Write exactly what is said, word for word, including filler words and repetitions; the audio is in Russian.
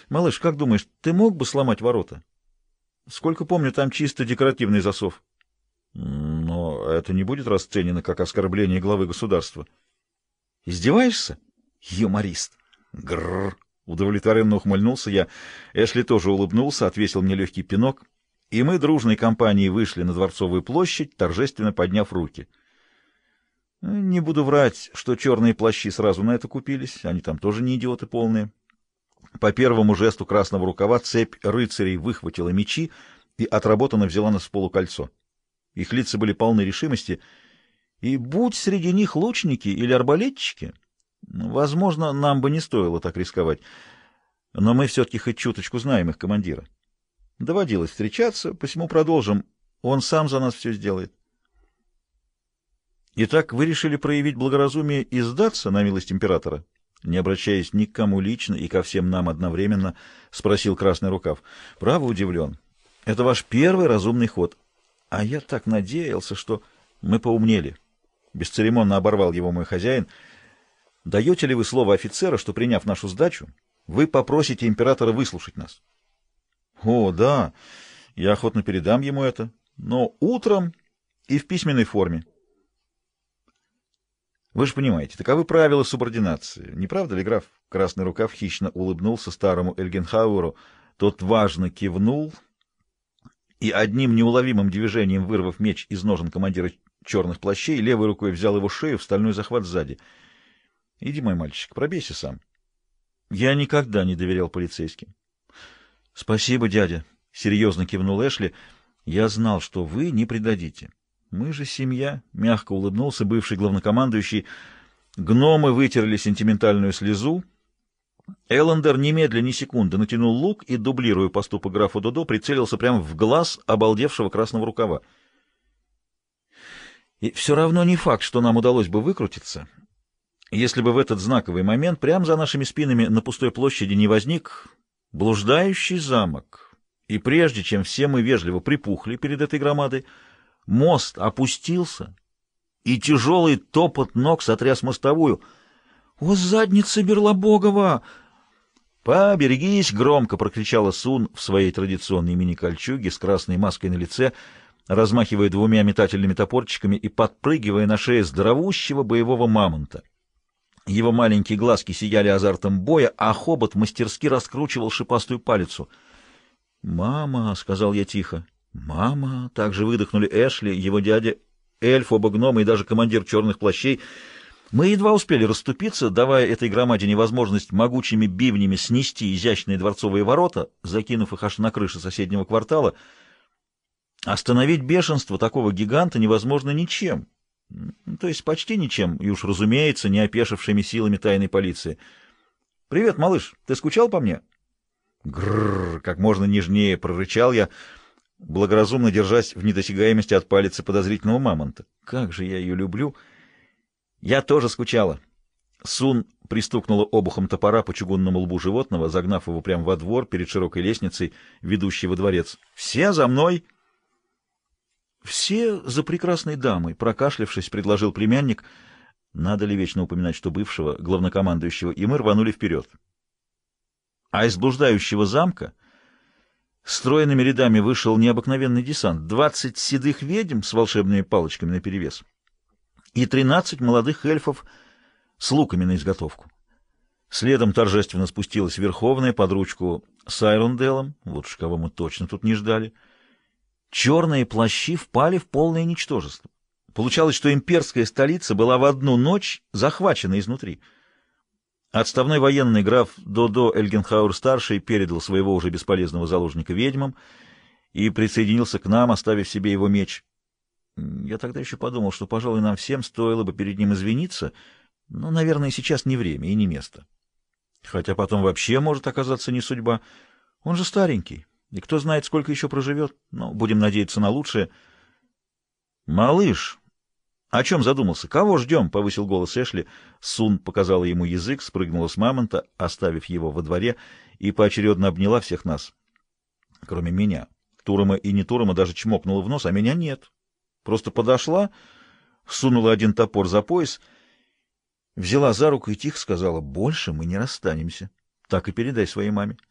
Малыш, как думаешь, ты мог бы сломать ворота? Сколько помню, там чисто декоративный засов. Но это не будет расценено как оскорбление главы государства. Издеваешься? Юморист. Грррр. Удовлетворенно ухмыльнулся я. Эшли тоже улыбнулся, отвесил мне легкий пинок, и мы дружной компанией вышли на Дворцовую площадь, торжественно подняв руки. Не буду врать, что черные плащи сразу на это купились, они там тоже не идиоты полные. По первому жесту красного рукава цепь рыцарей выхватила мечи и отработанно взяла нас в полукольцо. Их лица были полны решимости, и будь среди них лучники или арбалетчики, возможно, нам бы не стоило так рисковать, но мы все-таки хоть чуточку знаем их командира. Доводилось встречаться, посему продолжим. Он сам за нас все сделает. Итак, вы решили проявить благоразумие и сдаться на милость императора? Не обращаясь ни к кому лично и ко всем нам одновременно, спросил Красный Рукав. Право удивлен. Это ваш первый разумный ход. А я так надеялся, что мы поумнели. Бесцеремонно оборвал его мой хозяин. Даете ли вы слово офицера, что, приняв нашу сдачу, вы попросите императора выслушать нас? О, да, я охотно передам ему это, но утром и в письменной форме. Вы же понимаете, таковы правила субординации. Не правда ли, граф? Красный Рукав хищно улыбнулся старому Эльгенхауэру. Тот важно кивнул и одним неуловимым движением, вырвав меч из ножен командира черных плащей, левой рукой взял его шею в стальной захват сзади. — Иди, мой мальчик, пробейся сам. Я никогда не доверял полицейским. — Спасибо, дядя, — серьезно кивнул Эшли. — Я знал, что вы не предадите. Мы же семья, — мягко улыбнулся бывший главнокомандующий. Гномы вытерли сентиментальную слезу. Эллендер немедля ни секунды натянул лук и, дублируя поступок графа Додо, прицелился прямо в глаз обалдевшего Красного Рукава. И все равно не факт, что нам удалось бы выкрутиться, если бы в этот знаковый момент прямо за нашими спинами на пустой площади не возник блуждающий замок. И прежде чем все мы вежливо припухли перед этой громадой, мост опустился, и тяжелый топот ног сотряс мостовую. «О, задница Берлобогова!» «Поберегись!» — громко прокричала Сун в своей традиционной мини-кольчуге с красной маской на лице, размахивая двумя метательными топорчиками и подпрыгивая на шее здоровущего боевого мамонта. Его маленькие глазки сияли азартом боя, а хобот мастерски раскручивал шипастую палицу. «Мама!» — сказал я тихо. «Мама!» — также выдохнули Эшли, его дядя, эльф, оба гнома и даже командир черных плащей. Мы едва успели расступиться, давая этой громаде невозможность могучими бивнями снести изящные дворцовые ворота, закинув их аж на крышу соседнего квартала. Остановить бешенство такого гиганта невозможно ничем. То есть почти ничем, и уж, разумеется, не опешившими силами тайной полиции. «Привет, малыш, ты скучал по мне?» «Грррр!» — как можно нежнее прорычал я, благоразумно держась в недосягаемости от палицы подозрительного мамонта. «Как же я ее люблю!» «Я тоже скучала». Сун пристукнула обухом топора по чугунному лбу животного, загнав его прямо во двор перед широкой лестницей, ведущей во дворец. «Все за мной!» «Все за прекрасной дамой», — прокашлявшись, предложил племянник. Надо ли вечно упоминать, что бывшего, главнокомандующего, и мы рванули вперед. А из блуждающего замка стройными рядами вышел необыкновенный десант. Двадцать седых ведьм с волшебными палочками наперевес и тринадцать молодых эльфов с луками на изготовку. Следом торжественно спустилась Верховная под ручку с Айронделом, вот уж кого мы точно тут не ждали. Черные плащи впали в полное ничтожество. Получалось, что имперская столица была в одну ночь захвачена изнутри. Отставной военный граф Додо Эльгенхауэр-старший передал своего уже бесполезного заложника ведьмам и присоединился к нам, оставив себе его меч. Я тогда еще подумал, что, пожалуй, нам всем стоило бы перед ним извиниться, но, наверное, сейчас не время и не место. Хотя потом вообще может оказаться не судьба. Он же старенький, и кто знает, сколько еще проживет. Но будем надеяться на лучшее. «Малыш, о чем задумался? Кого ждем?» — повысил голос Эшли. Сун показала ему язык, спрыгнула с мамонта, оставив его во дворе, и поочередно обняла всех нас, кроме меня. Турома и не Турома даже чмокнула в нос, а меня нет. Просто подошла, сунула один топор за пояс, взяла за руку и тихо сказала: «Больше мы не расстанемся. Так и передай своей маме».